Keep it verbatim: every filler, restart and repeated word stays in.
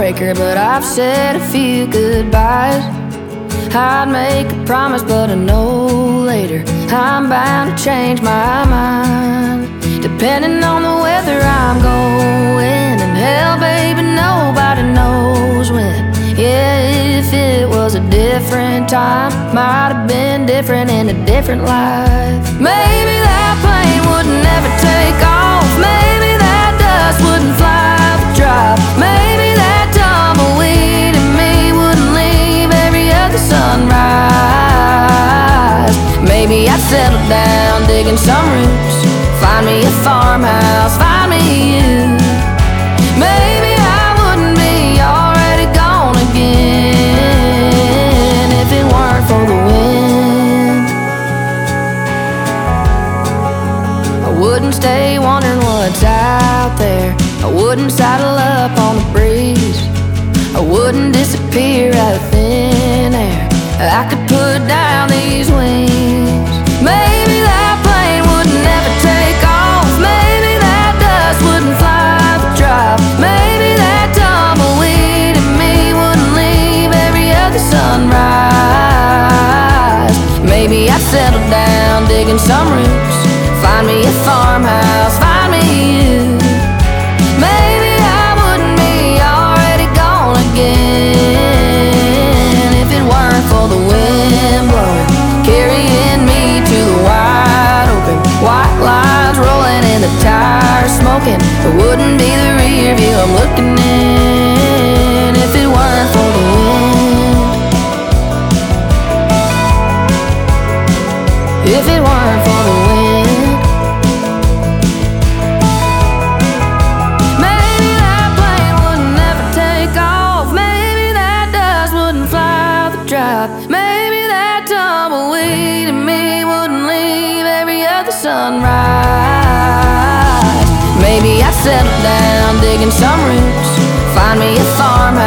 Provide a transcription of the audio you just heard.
heartbreaker, but I've said a few goodbyes. I'd make a promise, but I know later I'm bound to change my mind, depending on the weather I'm going. And hell, baby, nobody knows when. Yeah, if it was a different time, might have been different in a different life. Maybe that plane would never take off. Maybe that dust wouldn't fly the drop. Maybe that tumbleweed in me wouldn't leave every other sunrise. Maybe I'd settle down, digging some roots, find me a farmhouse, find me you. Maybe I wouldn't be already gone again if it weren't for the wind. I wouldn't stay wondering what's out there. I wouldn't saddle up on the breeze. I wouldn't disappear out of thin air. I could put down these wings. Maybe that plane would never take off. Maybe that dust wouldn't fly the drop. Maybe that tumbleweed in me wouldn't leave every other sunrise. Maybe I'd settle down, digging some roots, find me a farmhouse, find me you. Maybe I wouldn't be already gone again if it weren't for the wind blowing, carrying me to the wide open. White lines rolling and the tires smoking. It wouldn't be the rear view I'm looking in if it weren't for the wind. If it weren't for the wind. Maybe that plane wouldn't never take off. Maybe that dust wouldn't fly the drop. Maybe that tumbleweed in me wouldn't leave every other sunrise. Maybe I'd settle down, digging some roots, find me a farmhouse.